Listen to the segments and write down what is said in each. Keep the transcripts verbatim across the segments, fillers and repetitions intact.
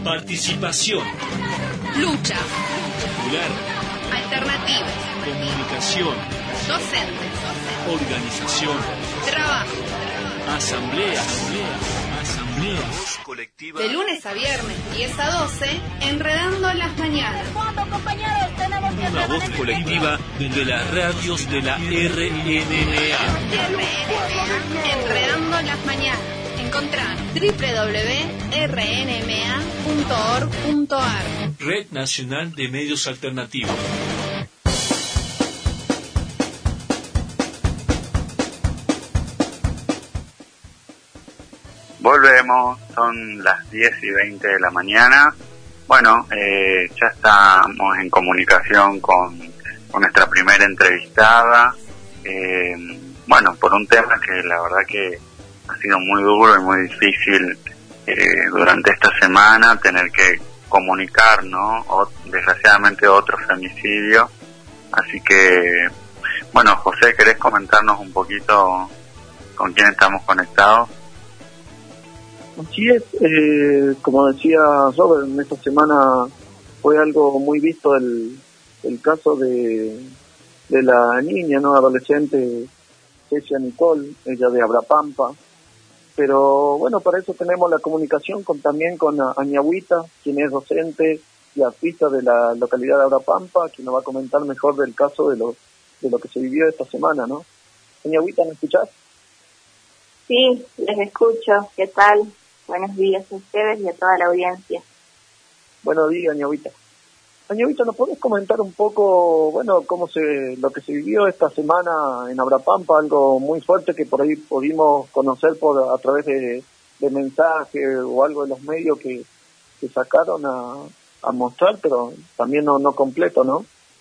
Participación. Lucha. Popular. Alternativas. Comunicación. Docentes. Organización. Trabajo. Asamblea. Asamblea. Voz colectiva. De lunes a viernes, diez a doce, Enredando las Mañanas. Una voz colectiva de las radios de la R N M A. R N M A. Enredando las Mañanas. Encontrá doble u doble u doble u punto r n m a punto org punto a r. Red Nacional de Medios Alternativos. Volvemos, son las diez y veinte de la mañana. Bueno, eh, ya estamos en comunicación con, con nuestra primera entrevistada. Eh, bueno, por un tema que la verdad que ha sido muy duro y muy difícil eh, durante esta semana tener que comunicar, ¿no? O, desgraciadamente otro femicidio. Así que, bueno, José, ¿querés comentarnos un poquito con quién estamos conectados? Así es, eh, como decía Robert, en esta semana fue algo muy visto el, el caso de, de la niña, no adolescente, Cecia Nicole, ella de Abrapampa. Pero bueno, para eso tenemos la comunicación con también con Añagüita, quien es docente y artista de la localidad de Abrapampa, quien nos va a comentar mejor del caso de lo, de lo que se vivió esta semana, ¿no? Añagüita, ¿me escuchás? Sí, les escucho. ¿Qué tal? Buenos días a ustedes y a toda la audiencia. Buenos días, Añagüita. Añagüita, ¿nos podés comentar un poco, bueno, cómo se, lo que se vivió esta semana en Abrapampa, algo muy fuerte que por ahí pudimos conocer por a través de, de mensajes o algo de los medios que, que sacaron a, a mostrar, pero también no, no completo, ¿no?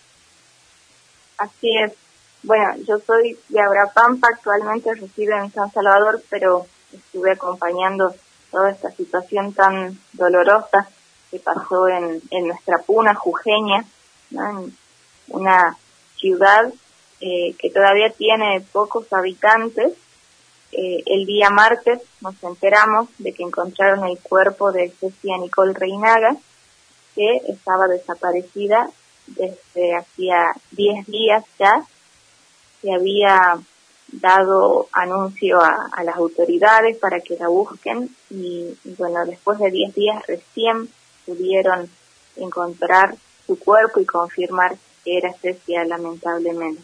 Así es. Bueno, yo soy de Abrapampa, actualmente resido en San Salvador, pero estuve acompañando toda esta situación tan dolorosa que pasó en, en nuestra puna jujeña, ¿no? En una ciudad eh, que todavía tiene pocos habitantes. Eh, el día martes nos enteramos de que encontraron el cuerpo de Cecia Nicole Reinaga, que estaba desaparecida desde hacía diez días ya. Se había dado anuncio a, a las autoridades para que la busquen y, y bueno, después de diez días recién pudieron encontrar su cuerpo y confirmar que era Cecia, lamentablemente.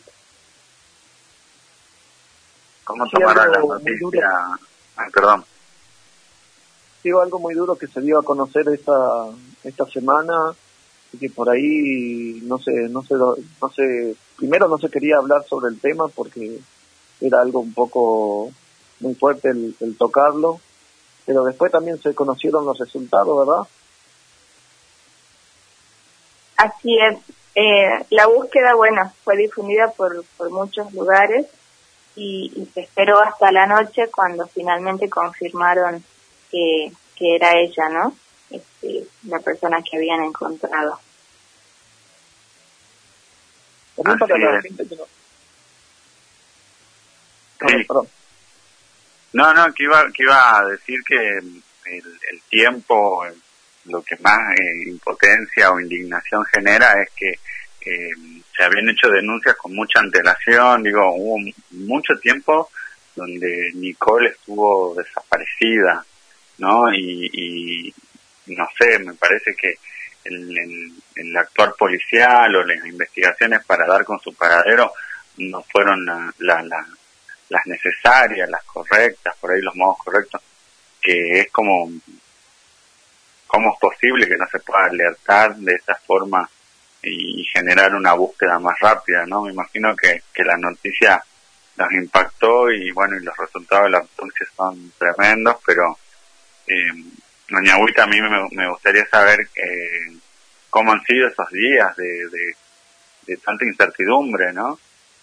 ¿Cómo tomaron la noticia? Ah, perdón. Sí, algo muy duro que se dio a conocer esta esta semana y que por ahí no sé, no sé, no sé, primero no se quería hablar sobre el tema porque era algo un poco muy fuerte el, el tocarlo, pero después también se conocieron los resultados, ¿verdad? Así es. Eh, la búsqueda, bueno, fue difundida por, por muchos lugares y, y se esperó hasta la noche cuando finalmente confirmaron que, que era ella, ¿no? Este, la persona que habían encontrado. También para la gente que no... Sí. No, no, que iba, que iba a decir que el, el tiempo, lo que más eh, impotencia o indignación genera es que eh, se habían hecho denuncias con mucha antelación. Digo, hubo mucho tiempo donde Nicole estuvo desaparecida, ¿no? Y, y no sé, me parece que el, el, el actuar policial o las investigaciones para dar con su paradero no fueron la, la, la las necesarias, las correctas, por ahí los modos correctos, que es como, ¿cómo es posible que no se pueda alertar de esa forma y generar una búsqueda más rápida, ¿no? Me imagino que, que la noticia los impactó y bueno, y los resultados de la autopsia son tremendos, pero eh, doña Agüita, a mí me, me gustaría saber eh, cómo han sido esos días de, de, de tanta incertidumbre, ¿no?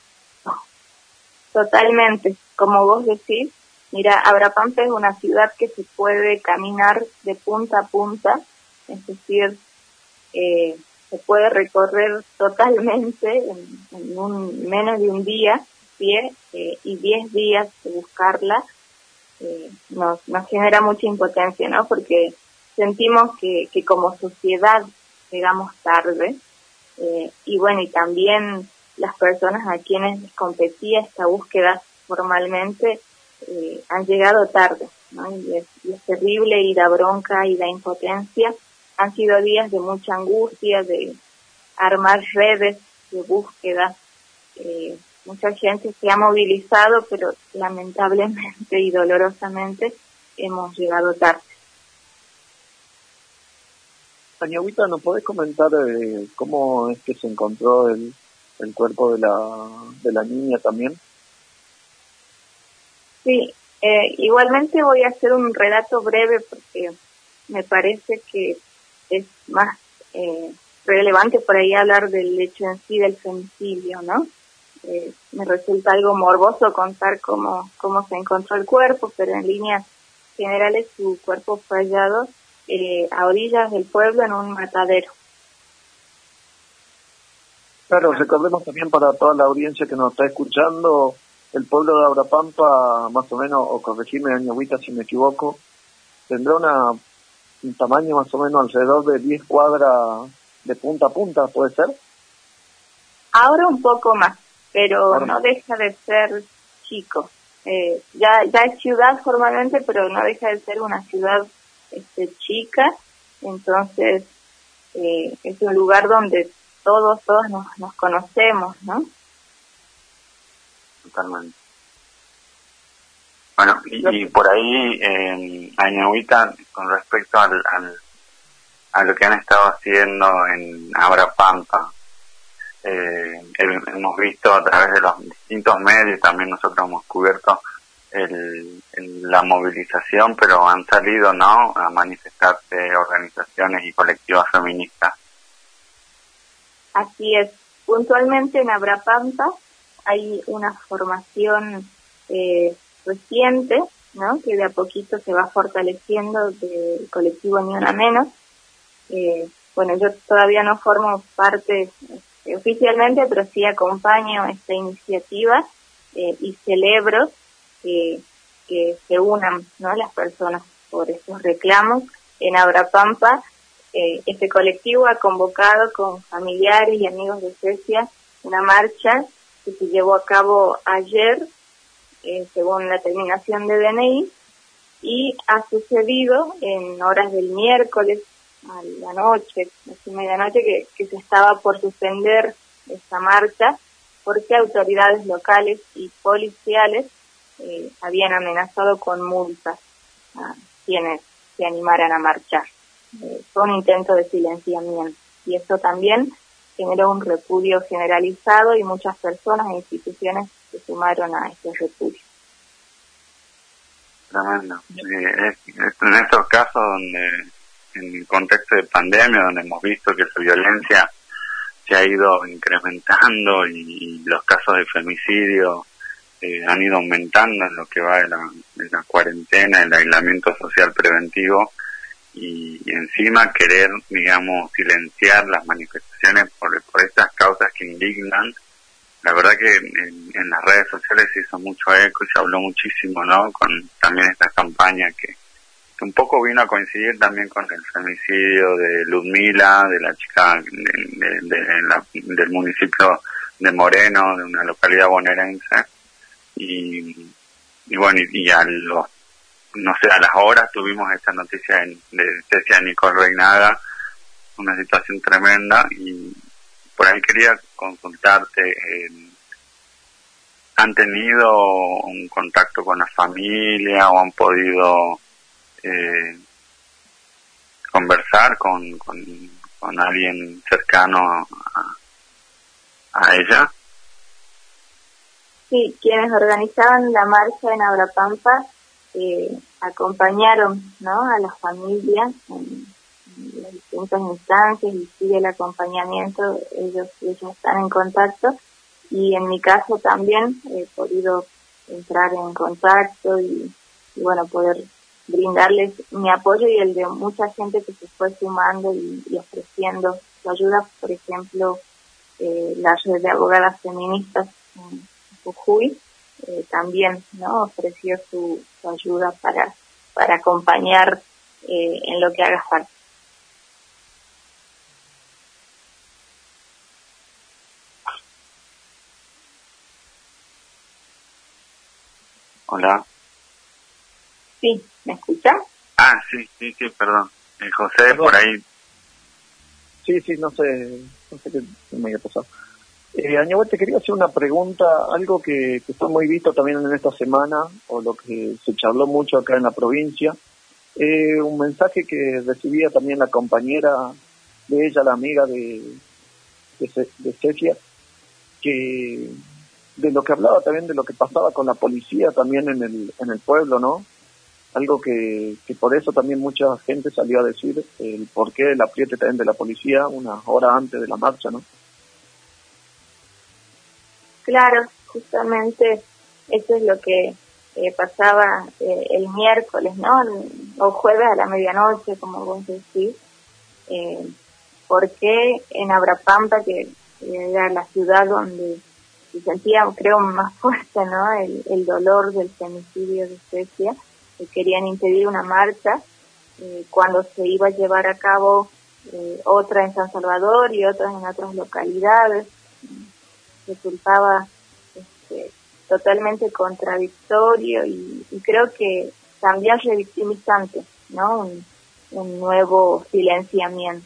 Totalmente, como vos decís, mira, Abrapampa es una ciudad que se puede caminar de punta a punta, es decir, eh, se puede recorrer totalmente en, en un menos de un día, pie, eh, y diez días de buscarla, eh, nos, nos genera mucha impotencia, ¿no? Porque sentimos que, que como sociedad llegamos tarde, eh, y bueno, y también las personas a quienes les competía esta búsqueda formalmente eh, han llegado tarde, ¿no? Y es, y es terrible, y da bronca y da impotencia. Han sido días de mucha angustia, de armar redes de búsqueda. Eh, mucha gente se ha movilizado, pero lamentablemente y dolorosamente hemos llegado tarde. Añahuita, ¿nos podés comentar eh, cómo es que se encontró el, el cuerpo de la, de la niña también? Sí, eh, igualmente voy a hacer un relato breve porque me parece que es más eh, relevante por ahí hablar del hecho en sí del femicidio, ¿no? Eh, me resulta algo morboso contar cómo, cómo se encontró el cuerpo, pero en líneas generales su cuerpo fue hallado eh, a orillas del pueblo en un matadero. Claro, recordemos también para toda la audiencia que nos está escuchando, el pueblo de Abrapampa, más o menos, o corregime, Añahuita, si me equivoco, tendrá una, un tamaño más o menos alrededor de diez cuadras de punta a punta, ¿puede ser? Ahora un poco más, pero Ahora. no deja de ser chico. Eh, ya ya es ciudad formalmente, pero no deja de ser una ciudad este, chica, entonces eh, es un lugar donde todos, todos nos, nos conocemos, ¿no? Totalmente. Bueno, y, y por ahí, eh, Añahuita, con respecto al, al, a lo que han estado haciendo en Abrapampa, eh, hemos visto a través de los distintos medios, también nosotros hemos cubierto el, el, la movilización, pero han salido, ¿no?, a manifestarse organizaciones y colectivos feministas. Así es. Puntualmente en Abrapampa hay una formación eh, reciente, ¿no?, que de a poquito se va fortaleciendo del colectivo Ni Una Menos. Eh, bueno, yo todavía no formo parte eh, oficialmente, pero sí acompaño esta iniciativa eh, y celebro que, que se unan, ¿no?, las personas por estos reclamos. En Abrapampa, eh, este colectivo ha convocado con familiares y amigos de Cecia una marcha que se llevó a cabo ayer, eh, según la terminación de D N I, y ha sucedido en horas del miércoles a la noche, casi medianoche, que, que se estaba por suspender esta marcha porque autoridades locales y policiales eh, habían amenazado con multas a quienes se animaran a marchar. Eh, fue un intento de silenciamiento, y eso también generó un repudio generalizado, y muchas personas e instituciones se sumaron a este repudio. Tremendo. Eh, es, es en estos casos donde, en el contexto de pandemia, donde hemos visto que la violencia se ha ido incrementando y, y los casos de femicidio eh, han ido aumentando en lo que va de la, de la cuarentena, el aislamiento social preventivo, y, y encima querer, digamos, silenciar las manifestaciones por, por estas causas que indignan. La verdad que en, en las redes sociales se hizo mucho eco y se habló muchísimo, ¿no?, con también esta campaña que, que un poco vino a coincidir también con el femicidio de Ludmila, de la chica de, de, de la, del municipio de Moreno, de una localidad bonaerense. Y, y bueno, y, y a los, no sé, a las horas tuvimos esta noticia en, de Cecia Nicole Reinaga, una situación tremenda. Y por ahí quería consultarte, eh, ¿han tenido un contacto con la familia o han podido eh, conversar con, con, con alguien cercano a, a ella? Sí, quienes organizaban la marcha en Abrapampa eh, acompañaron, ¿no?, a las familias en, en las distintas instancias, y sigue el acompañamiento. Ellos, ellos están en contacto, y en mi caso también he podido entrar en contacto y, y bueno, poder brindarles mi apoyo y el de mucha gente que se fue sumando y, y ofreciendo su ayuda. Por ejemplo, eh, la red de abogadas feministas en Jujuy eh, también, ¿no?, ofreció su, su ayuda para para acompañar eh, en lo que haga falta. Hola. Sí, ¿me escucha? Ah, sí, sí, sí, perdón. Eh, José, Perdón. por ahí. Sí, sí, no sé, no sé qué me había pasado. Eh, Añahuel, te quería hacer una pregunta, algo que, que fue muy visto también en esta semana, o lo que se charló mucho acá en la provincia, eh, un mensaje que recibía también la compañera de ella, la amiga de, de, Ce- de Cecia, que de lo que hablaba también de lo que pasaba con la policía también en el, en el pueblo, ¿no? Algo que, que por eso también mucha gente salió a decir el porqué del apriete también de la policía una hora antes de la marcha, ¿no? Claro, justamente eso es lo que eh, pasaba eh, el miércoles, ¿no? O jueves a la medianoche, como vos decís. Eh, porque en Abrapampa, que era la ciudad donde se sentía, creo, más fuerte, ¿no? El, el dolor del femicidio de Cecia, que querían impedir una marcha eh, cuando se iba a llevar a cabo eh, otra en San Salvador y otras en otras localidades. Resultaba este, totalmente contradictorio y, y creo que también revictimizante, ¿no? Un, un nuevo silenciamiento.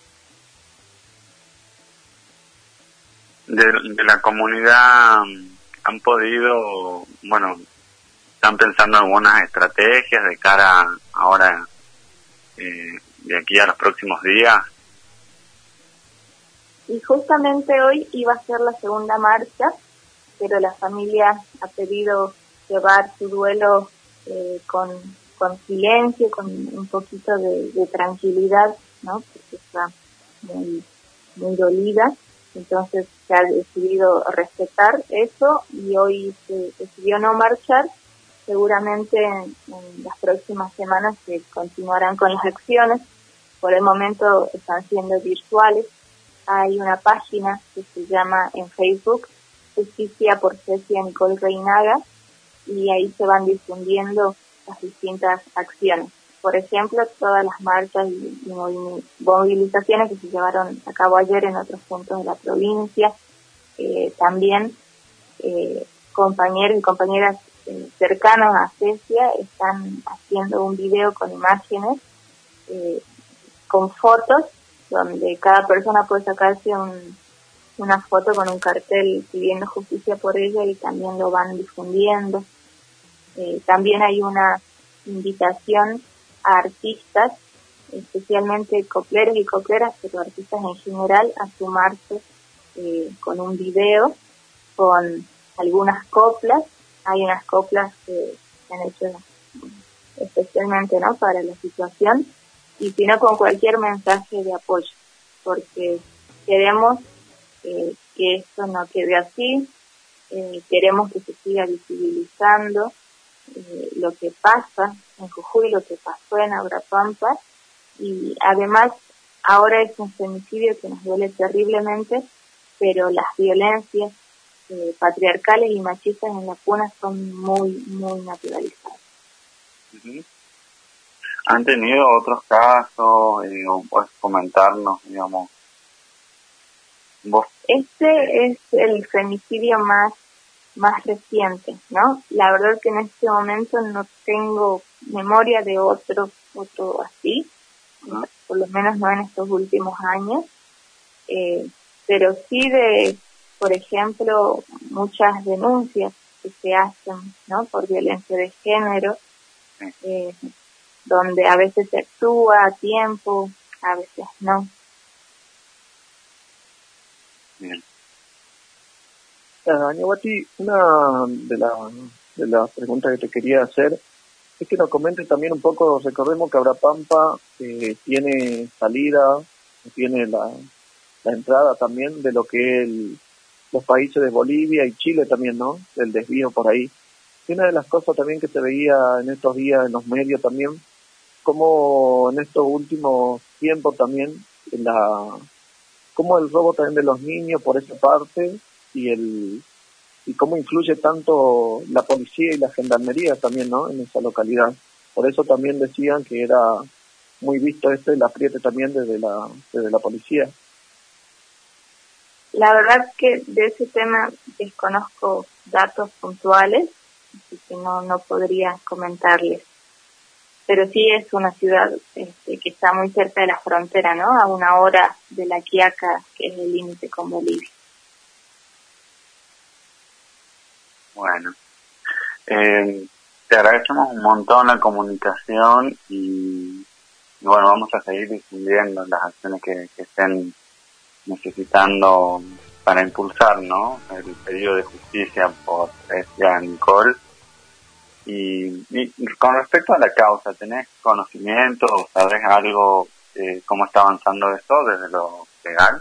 De, de la comunidad han podido, bueno, están pensando en algunas estrategias de cara ahora, eh, de aquí a los próximos días. Y justamente hoy iba a ser la segunda marcha, pero la familia ha pedido llevar su duelo eh, con, con silencio, con un poquito de, de tranquilidad, ¿no? Porque está muy, muy dolida. Entonces se ha decidido respetar eso y hoy se decidió no marchar. Seguramente en, en las próximas semanas se continuarán con las acciones. Por el momento están siendo virtuales. Hay una página que se llama en Facebook Justicia por Cecia Nicole Reinaga y ahí se van difundiendo las distintas acciones. Por ejemplo, todas las marchas y, y movilizaciones que se llevaron a cabo ayer en otros puntos de la provincia. Eh, también eh, compañeros y compañeras eh, cercanos a Cecia están haciendo un video con imágenes, eh, con fotos, donde cada persona puede sacarse un, una foto con un cartel pidiendo justicia por ella y también lo van difundiendo. Eh, también hay una invitación a artistas, especialmente copleros y copleras, pero artistas en general, a sumarse eh, con un video, con algunas coplas. Hay unas coplas que se han hecho especialmente, ¿no?, para la situación, y si no, con cualquier mensaje de apoyo, porque queremos eh, que esto no quede así, eh, queremos que se siga visibilizando eh, lo que pasa en Jujuy, lo que pasó en Abrapampa, y además ahora es un femicidio que nos duele terriblemente, pero las violencias eh, patriarcales y machistas en la puna son muy, muy naturalizadas. Uh-huh. ¿Han tenido otros casos? Eh, o puedes comentarnos, digamos, vos? Este es el femicidio más más reciente, ¿no? La verdad que en este momento no tengo memoria de otro otro así, uh-huh. Por lo menos no en estos últimos años, eh, pero sí de, por ejemplo, muchas denuncias que se hacen, ¿no?, por violencia de género, eh, donde a veces se actúa a tiempo, a veces no. Bien. Uh, Añahuati, una de las de las preguntas que te quería hacer es que nos comentes también un poco. Recordemos que Abrapampa eh, tiene salida, tiene la, la entrada también de lo que es el, los países de Bolivia y Chile también, ¿no?, del desvío por ahí. Y una de las cosas también que se veía en estos días en los medios también, como en estos últimos tiempos también, la como el robo también de los niños por esa parte, y el y cómo influye tanto la policía y la gendarmería también, ¿no?, en esa localidad. Por eso también decían que era muy visto esto, el apriete también desde la, desde la policía. La verdad que de ese tema desconozco datos puntuales, así que no, no podría comentarles. Pero sí es una ciudad este, que está muy cerca de la frontera, ¿no? A una hora de La Quiaca, que es el límite con Bolivia. Bueno, eh, te agradecemos un montón la comunicación y, y bueno, vamos a seguir difundiendo las acciones que, que estén necesitando para impulsar, ¿no?, el pedido de justicia por esta Nicole. Y, y con respecto a la causa, ¿tenés conocimiento o sabés algo eh, cómo está avanzando esto desde lo legal?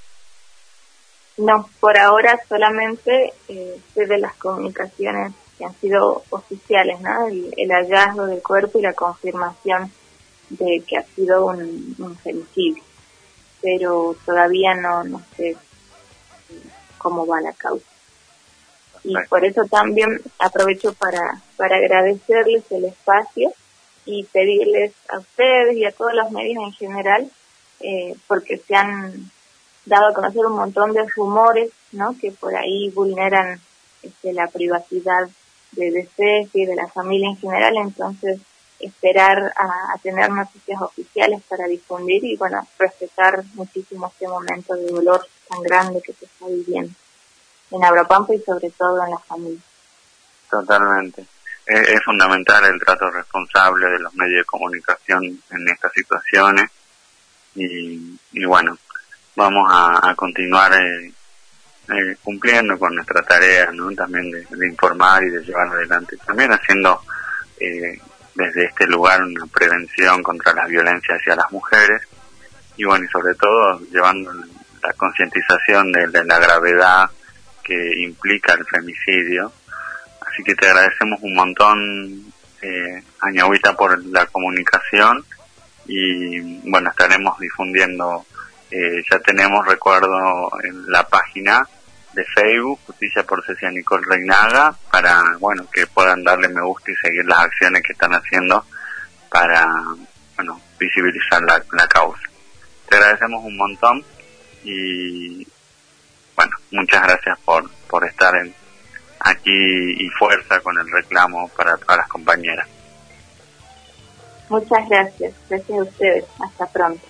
No, por ahora solamente eh, sé de las comunicaciones que han sido oficiales, ¿no? El, el hallazgo del cuerpo y la confirmación de que ha sido un, un femicidio. Pero todavía no, no sé cómo va la causa. Y por eso también aprovecho para, para agradecerles el espacio y pedirles a ustedes y a todos los medios en general, eh, porque se han dado a conocer un montón de rumores, ¿no?, que por ahí vulneran este, la privacidad de D C y de la familia en general. Entonces, esperar a, a tener noticias oficiales para difundir y, bueno, respetar muchísimo este momento de dolor tan grande que se está viviendo en Abra-Pampa y sobre todo en la familia. Totalmente. Es, es fundamental el trato responsable de los medios de comunicación en estas situaciones y, y bueno, vamos a, a continuar eh, eh, cumpliendo con nuestra tarea, ¿no?, también de, de informar y de llevar adelante, también haciendo eh, desde este lugar una prevención contra las violencias hacia las mujeres y bueno, y sobre todo llevando la concientización de, de la gravedad que implica el femicidio. Así que te agradecemos un montón, eh, Añahuita, por la comunicación y bueno, estaremos difundiendo, eh, ya tenemos, recuerdo, en la página de Facebook, Justicia por Cecilia Nicole Reinaga, para bueno, que puedan darle me gusta y seguir las acciones que están haciendo para bueno, visibilizar la, la causa. Te agradecemos un montón y bueno, muchas gracias por, por estar en, aquí y fuerza con el reclamo para todas las compañeras. Muchas gracias, gracias a ustedes, hasta pronto.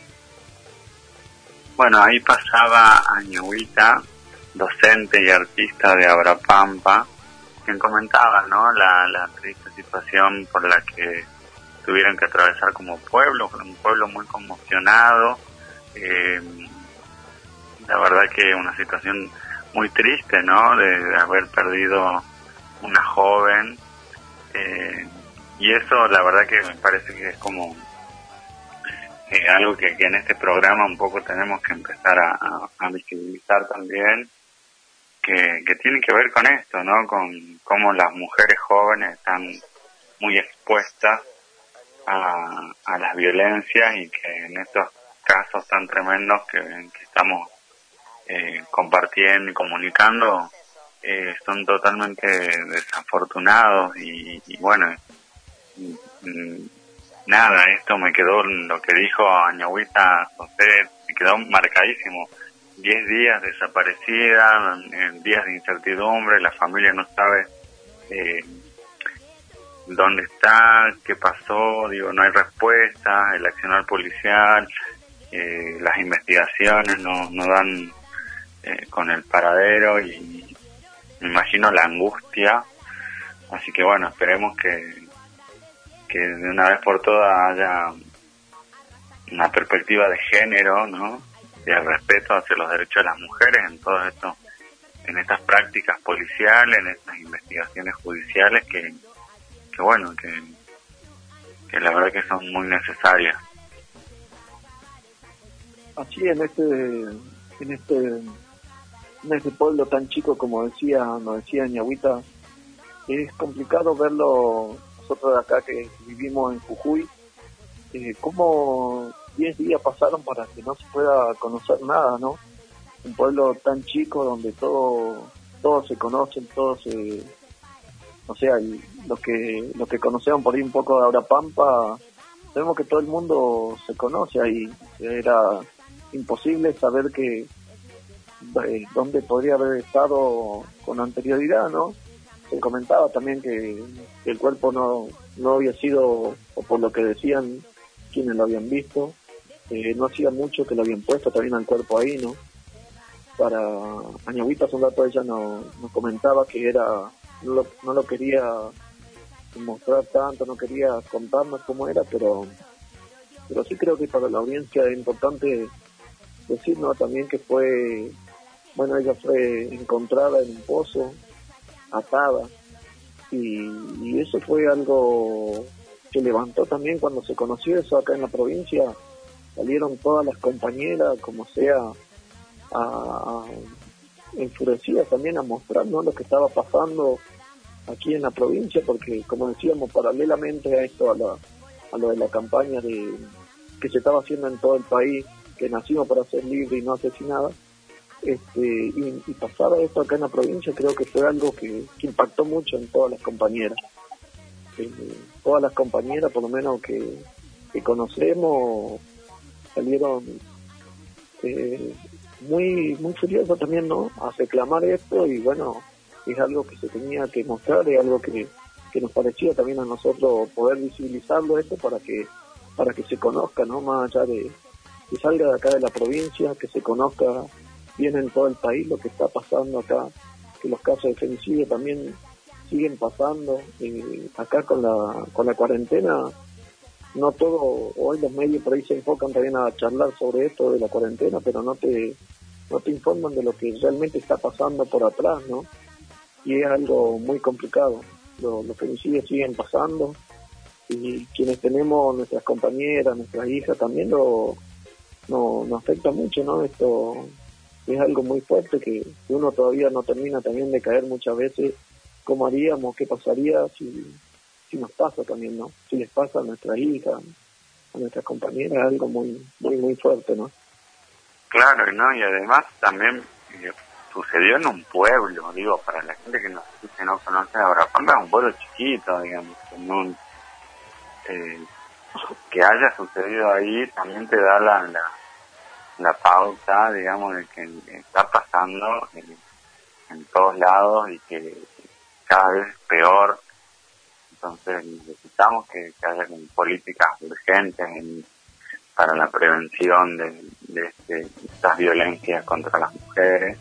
Bueno, ahí pasaba Añahuita, docente y artista de Abra-Pampa, quien comentaba, ¿no?, la, la triste situación por la que tuvieron que atravesar como pueblo, un pueblo muy conmocionado. Eh, la verdad que una situación muy triste, ¿no?, de, de haber perdido una joven, eh, y eso la verdad que me parece que es como eh, algo que, que en este programa un poco tenemos que empezar a, a, a visibilizar también, que, que tiene que ver con esto, ¿no?, con cómo las mujeres jóvenes están muy expuestas a, a las violencias y que en estos casos tan tremendos que, que estamos eh, compartiendo y comunicando eh, son totalmente desafortunados y, y bueno, y, y, nada, esto me quedó, lo que dijo Añahuita José, me quedó marcadísimo. Diez días desaparecida, en días de incertidumbre, la familia no sabe eh, dónde está, qué pasó, digo, no hay respuesta, el accionar policial, eh, las investigaciones no, no dan eh, con el paradero y me imagino la angustia, así que bueno, esperemos que, que de una vez por todas haya una perspectiva de género, ¿no?, de respeto hacia los derechos de las mujeres en todo esto, en estas prácticas policiales, en estas investigaciones judiciales que, que bueno, que, que la verdad que son muy necesarias. Así en este, en este, en este pueblo tan chico, como decía, nos decía Añahuita, es complicado verlo nosotros de acá que vivimos en Jujuy, eh, cómo diez días pasaron para que no se pueda conocer nada, ¿no? Un pueblo tan chico donde todo, todos se conocen, todos se, o sea, los que, los que conocemos por ahí un poco de Abra-Pampa, sabemos que todo el mundo se conoce ahí, era imposible saber que eh, dónde podría haber estado con anterioridad, ¿no? Se comentaba también que, que el cuerpo no, no había sido, o por lo que decían quienes lo habían visto, eh, no hacía mucho que lo habían puesto también al cuerpo ahí, ¿no? Para Añagüita hace un rato ella no, nos comentaba que era, no lo, no lo quería mostrar tanto, no quería contarnos cómo era, pero pero sí creo que para la audiencia es importante decirnos también que fue, bueno, ella fue encontrada en un pozo, atada, y, y eso fue algo que levantó también cuando se conoció eso acá en la provincia. Salieron todas las compañeras, como sea, a, a enfurecidas también a mostrarnos lo que estaba pasando aquí en la provincia, porque como decíamos, paralelamente a esto, a, la, a lo de la campaña de que se estaba haciendo en todo el país, que nacimos para ser libres y no asesinadas, este, y, y pasaba esto acá en la provincia, creo que fue algo que, que impactó mucho en todas las compañeras. Eh, todas las compañeras, por lo menos que, que conocemos, salieron eh, muy muy furiosas también, ¿no?, a reclamar esto, y bueno, es algo que se tenía que mostrar, es algo que, que nos parecía también a nosotros poder visibilizarlo esto para que para que se conozca, ¿no?, más allá de que salga de acá de la provincia, que se conozca bien en todo el país lo que está pasando acá, que los casos de femicidio también siguen pasando. Eh, acá con la con la cuarentena, no todo, hoy los medios por ahí se enfocan también a charlar sobre esto de la cuarentena, pero no te no te informan de lo que realmente está pasando por atrás, ¿no? Y es algo muy complicado. Los, los femicidios siguen pasando, y quienes tenemos nuestras compañeras, nuestras hijas, también lo no, nos afecta mucho, ¿no? Esto es algo muy fuerte que uno todavía no termina también de caer muchas veces. ¿Cómo haríamos? ¿Qué pasaría si, si nos pasa también, ¿no? Si les pasa a nuestras hijas, a nuestras compañeras, es algo muy, muy, muy fuerte, ¿no? Claro, ¿no? Y además también eh, sucedió en un pueblo, digo, para la gente que no, que no conoce a Abrapampa, es un pueblo chiquito, digamos, en un, eh, que haya sucedido ahí también te da la, la, la pauta, digamos, de que está pasando en, en todos lados y que cada vez es peor. Entonces necesitamos que, que haya políticas urgentes en, para la prevención de, de, este, de estas violencias contra las mujeres.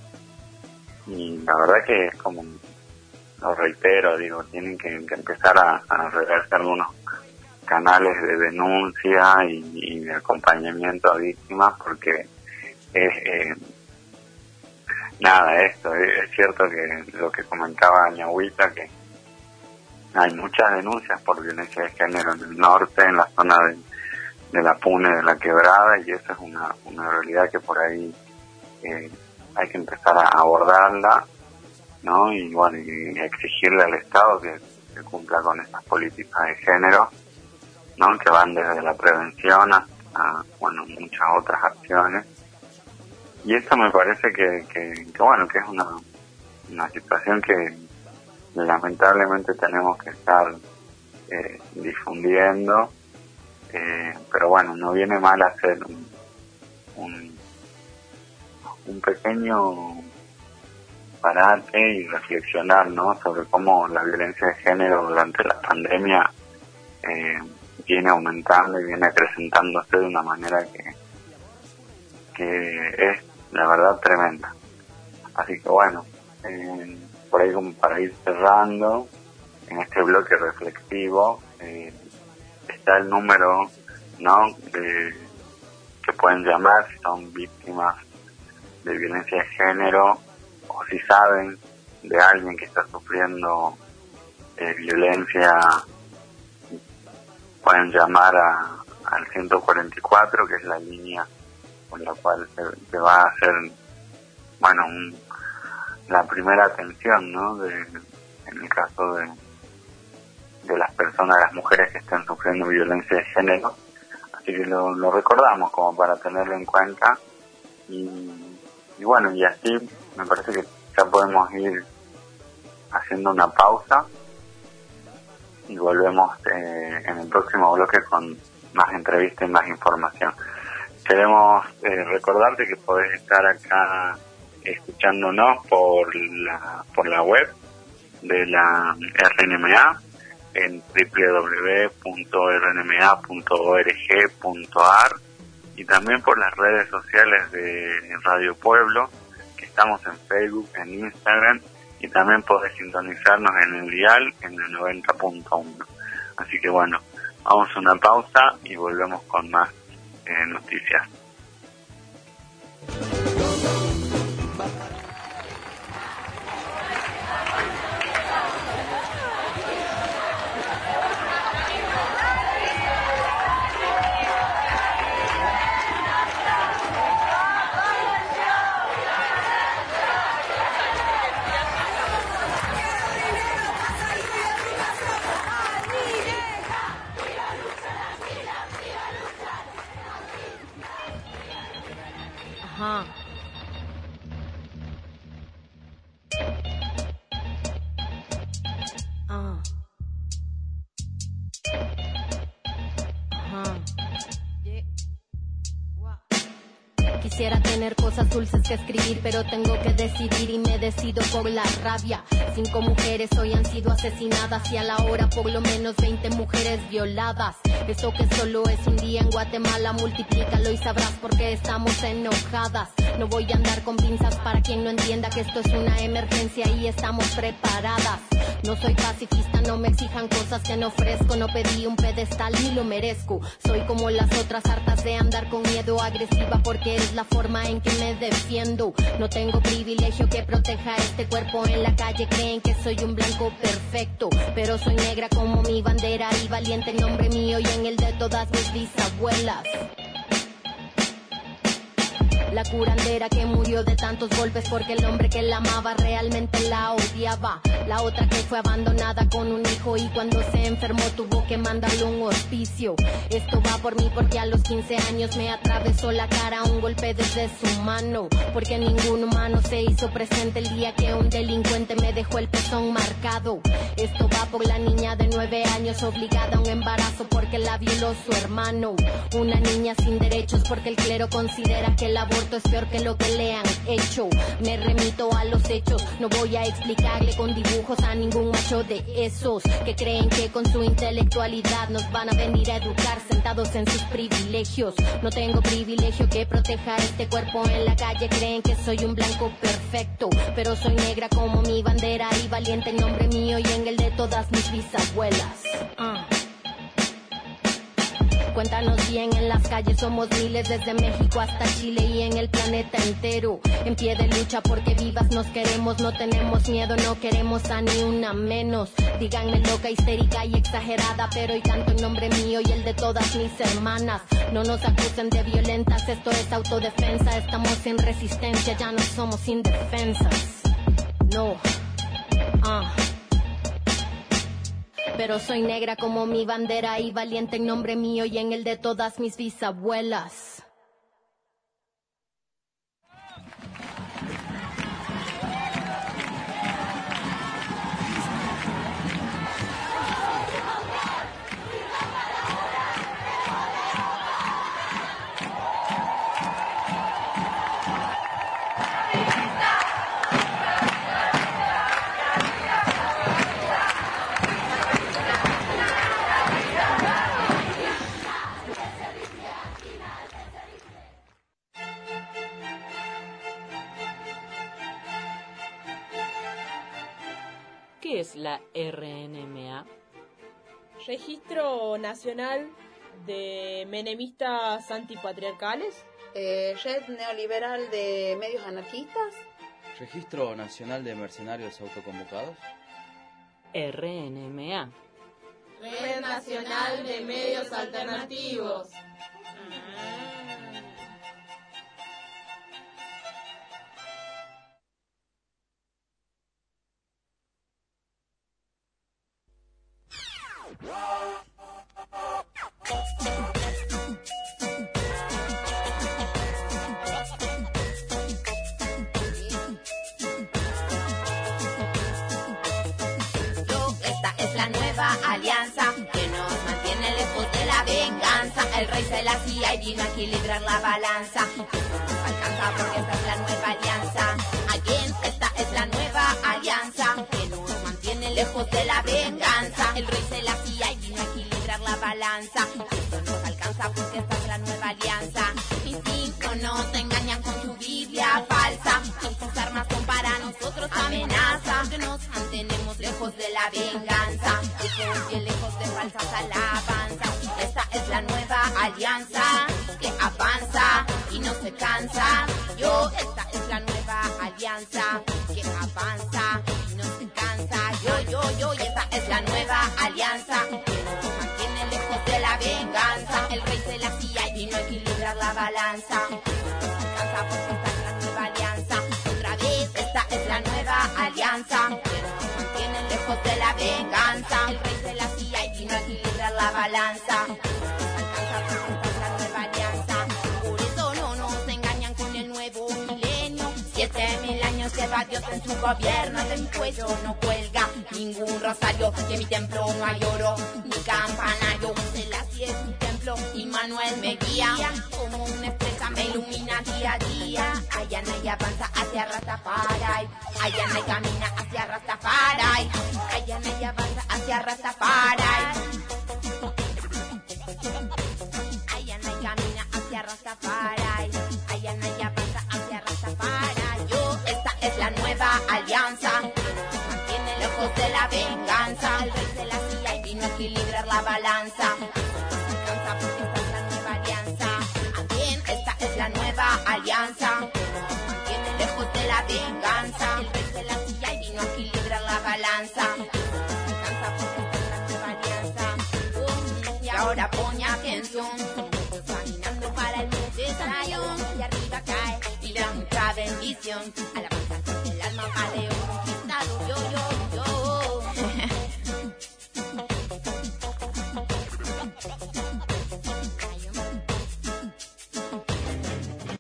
Y la verdad que es como, lo reitero, digo, tienen que, que empezar a, a reverse algunos canales de denuncia y, y de acompañamiento a víctimas, porque es eh, nada, esto, es, es cierto que lo que comentaba Añagüita, que hay muchas denuncias por violencia de género en el norte, en la zona de, de la Pune, de la Quebrada, y eso es una, una realidad que por ahí eh, hay que empezar a abordarla, ¿no? Y bueno, y exigirle al Estado que, que cumpla con estas políticas de género, ¿no?, que van desde la prevención hasta, bueno, muchas otras acciones. Y esto me parece que, que, que bueno, que es una, una situación que lamentablemente tenemos que estar eh, difundiendo, eh, pero bueno, no viene mal hacer un, un, un pequeño parate y reflexionar, ¿no?, sobre cómo la violencia de género durante la pandemia eh, viene aumentando y viene acrecentándose de una manera que, que es, la verdad, tremenda. Así que bueno, eh, por ahí como para ir cerrando, en este bloque reflexivo, eh, está el número, ¿no?, de, que pueden llamar si son víctimas de violencia de género, o si saben de alguien que está sufriendo eh, violencia, pueden llamar a, al ciento cuarenta y cuatro, que es la línea con la cual se, se va a hacer, bueno, un, la primera atención, ¿no?, de, en el caso de, de las personas, las mujeres que estén sufriendo violencia de género. Así que lo, lo recordamos como para tenerlo en cuenta. Y, y bueno, y así me parece que ya podemos ir haciendo una pausa y volvemos eh, en el próximo bloque con, más entrevistas y más información. Queremos eh, recordarte que podés estar acá escuchándonos por la por la web de la R N M A en doble u doble u doble u punto r n m a punto org punto a r y también por las redes sociales de Radio Pueblo, que estamos en Facebook, en Instagram, y también podés sintonizarnos en el dial en el noventa punto uno. Así que bueno, vamos a una pausa y volvemos con más eh, noticias. Ajá. Ah. Ajá. Quisiera tener cosas dulces que escribir, pero tengo que decidir y me decido por la rabia. Cinco mujeres hoy han sido asesinadas y a la hora por lo menos veinte mujeres violadas. Eso que solo es un día en Guatemala, multiplícalo y sabrás por qué estamos enojadas. No voy a andar con pinzas para quien no entienda que esto es una emergencia y estamos preparadas. No soy pacifista, no me exijan cosas que no ofrezco. No pedí un pedestal ni lo merezco. Soy como las otras, hartas de andar con miedo, agresiva porque es la forma en que me defiendo. No tengo privilegio que proteja este cuerpo. En la calle creen que soy un blanco perfecto, pero soy negra como mi bandera y valiente en nombre mío y en el de todas mis bisabuelas. La curandera que murió de tantos golpes porque el hombre que la amaba realmente la odiaba. La otra que fue abandonada con un hijo y cuando se enfermó tuvo que mandarle un hospicio. Esto va por mí porque a los quince años me atravesó la cara un golpe desde su mano. Porque ningún humano se hizo presente el día que un delincuente me dejó el pezón marcado. Esto va por la niña de nueve años obligada a un embarazo porque la violó su hermano. Una niña sin derechos porque el clero considera que el aborto es peor que lo que le han hecho. Me remito a los hechos, no voy a explicarle con dibujos a ningún macho de esos que creen que con su intelectualidad nos van a venir a educar sentados en sus privilegios. No tengo privilegio que proteja este cuerpo. En la calle creen que soy un blanco perfecto, pero soy negra como mi bandera y valiente en nombre mío y en el de todas mis bisabuelas. uh. Cuéntanos bien, en las calles somos miles, desde México hasta Chile y en el planeta entero. En pie de lucha porque vivas nos queremos, no tenemos miedo, no queremos a ni una menos. Díganme loca, histérica y exagerada, pero y tanto en nombre mío y el de todas mis hermanas. No nos acusen de violentas, esto es autodefensa. Estamos en resistencia, ya no somos indefensas. No. Ah. Pero soy negra como mi bandera y valiente en nombre mío y en el de todas mis bisabuelas. ¿Qué es la R N M A? Registro Nacional de Menemistas Antipatriarcales. Eh, Red Neoliberal de Medios Anarquistas. Registro Nacional de Mercenarios Autoconvocados. R N M A. Red Nacional de Medios Alternativos. Alianza que nos mantiene lejos de la venganza. Selassie vino a equilibrar la balanza. Nos alcanza porque esta es la nueva alianza. Again, esta es la nueva alianza que nos mantiene lejos de la venganza. El rey Selassie vino a equilibrar la balanza. Esto nos alcanza porque esta es la nueva alianza. Mis hijos nos engañan con su Biblia falsa. Sus armas son para nosotros amenaza. Que nos mantenemos lejos de la venganza. Lejos y lejos de falsas alabanzas. Esta es la nueva alianza que avanza y no se cansa. Yo, esta es la nueva alianza que avanza y no se cansa. Yo, yo, yo, y esta es la nueva alianza que nos mantiene lejos de la venganza. El rey Selassie vino a equilibrar la balanza. No se cansa porque esta es la nueva alianza. Otra vez, esta es la nueva alianza que nos mantiene lejos de la venganza. El rey Selassie vino a equilibrar la balanza. Siete mil años lleva Dios en su gobierno. De mi cuello no cuelga ningún rosario. Y en mi templo no hay oro ni campanario. Selassie es mi templo y Manuel me guía. Como una estrella me ilumina día a día. Ayanay avanza hacia Rastafari. Ayanay camina hacia Rastafari. Ayanay avanza hacia Rastafari. Ayanay camina hacia Rastafari. Ayanay avanza hacia Rastafari. Es la nueva alianza que nos mantiene lejos de la venganza. El rey Selassie vino a equilibrar la balanza. No se cansa porque esta es la nueva alianza. Again, esta es la nueva alianza que nos mantiene lejos de la venganza. El rey Selassie vino a equilibrar la balanza. No se cansa porque esta es la nueva alianza. Uh, y ahora pone atención. Caminando para el monte Zion. Y arriba cae y da mucha bendición. A la el alma de un conquistado, yo, yo.